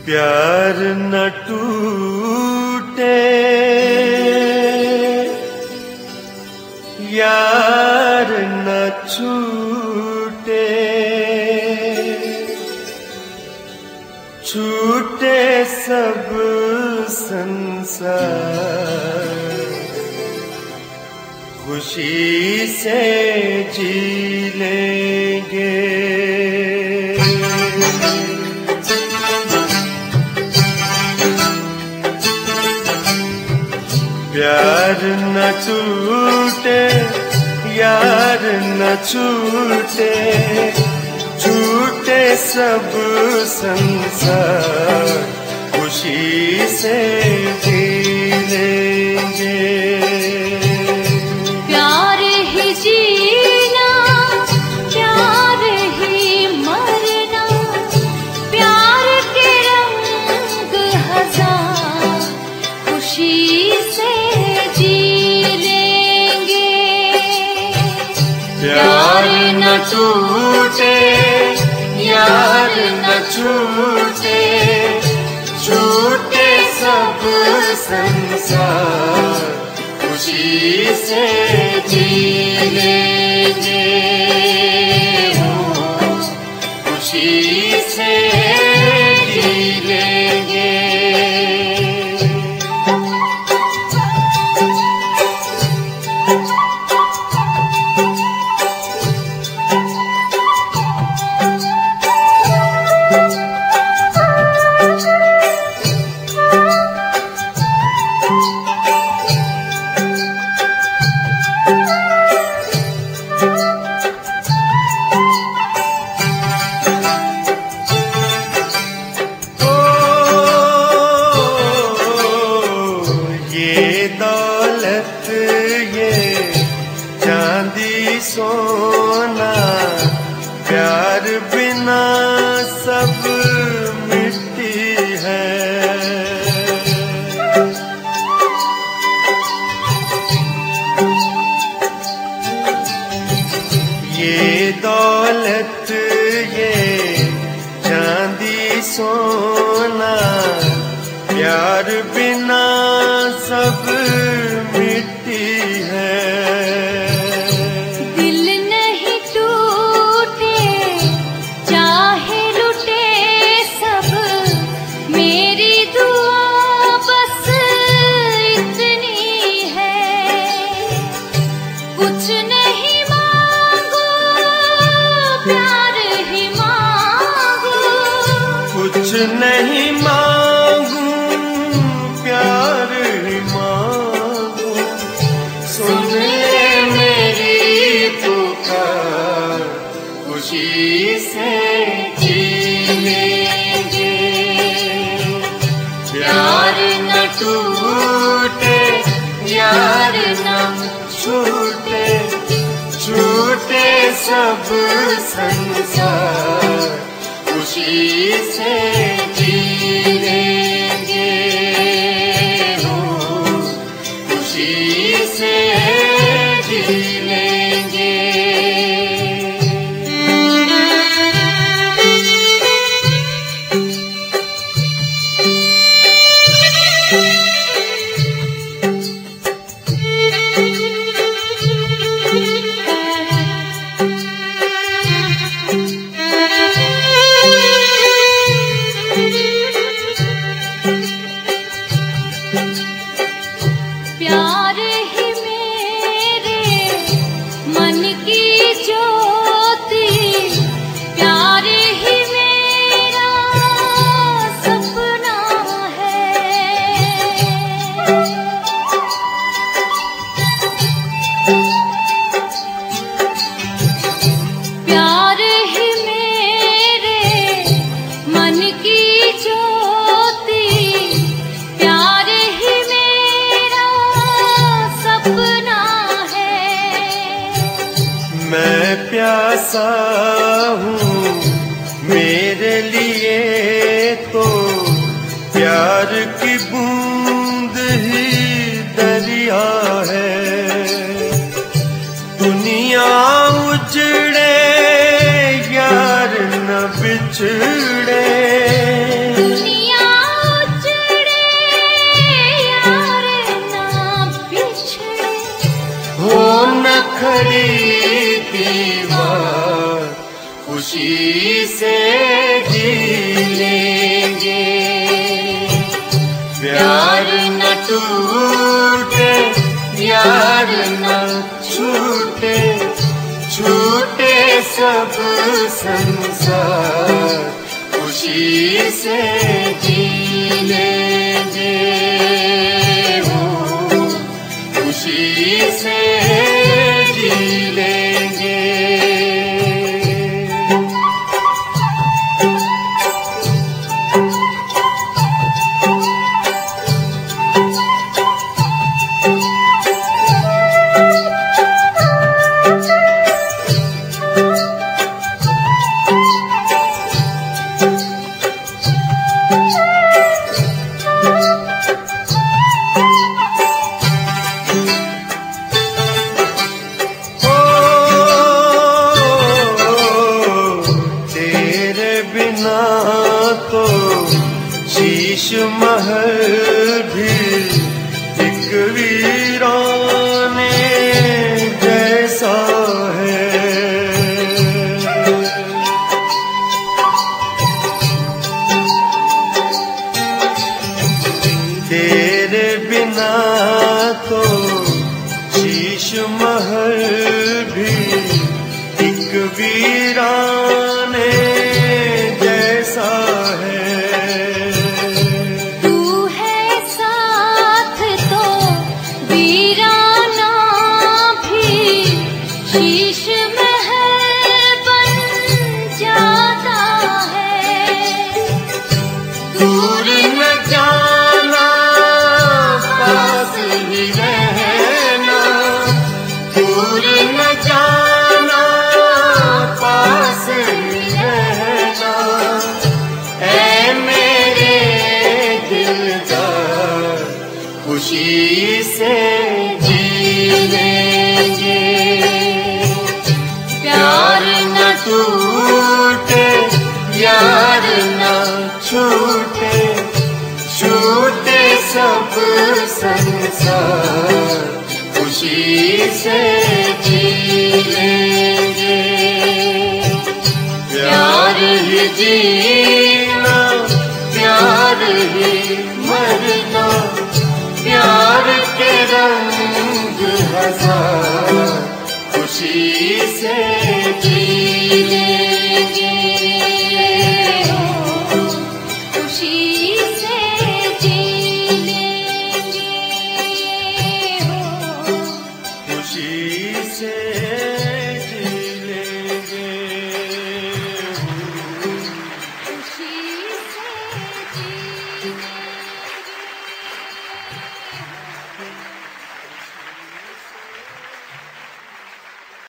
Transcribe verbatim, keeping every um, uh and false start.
प्यार न टूटे यार न छूटे, छूटे सब संसार, खुशी से जी लेंगे। प्यार न टूटे यार न छूटे, छूटे सब संसार, खुशी से जी लेंगे। प्यार ही जीना, प्यार ही मरना, प्यार के रंग हजार, खुशी से प्यार न टूटे यार न छूटे, छूटे सब संसार, खुशी से जी लेंगे, खुशी से जी लेंगे। दौलत ये चांदी सोना, प्यार बिना सब मिट्टी है। ये दौलत ये चांदी सोना, प्यार बिना सब मिट्टी है। दिल नहीं टूटे चाहे लुटे सब, मेरी दुआ बस इतनी है। कुछ नहीं मांगू प्यार ही मांगू, कुछ नहीं मांगू प्यार ही मांगू, सुन ले मेरी पुकार, खुशी से जी लेंगे। प्यार न टूटे यार न छूटे, छूटे सब संसार, खुशी से जी लेंगे, खुशी से जी लेंगे। प्यार ही मेरे मन की ज्योति, प्यार ही मेरा सपना है। प्यार ही मेरे मन की ज्योति, प्यार ही मेरा सपना है। मैं प्यासा हूँ मेरे लिए तो प्यार की बूंद ही दरिया है। दुनिया उजड़े यार न बिछड़े, दुनिया खुशी से जी लेंगे। प्यार न टूटे, यार न छूटे, छूटे सब संसार, खुशी से जी लेंगे, हो खुशी से जी लेंगे। तो शीश महल भी एक वीराने जैसा है। तेरे बिना तो शीश महल भी एक वीराने जैसा है। तू है साथ तो वीराना भी शीश महल बन जाता है। दूर न जाना, पास ही रहना, दूर न जाना, पास ही रहना, ऐ मेरे दिलदार, खुशी से जी लेंगे। प्यार न टूटे, यार न छूटे, छूटे सब संसार, खुशी से जी लेंगे। प्यार ही जीना, प्यार ही मरना, प्यार के रंग हजार, खुशी से जी लेंगे।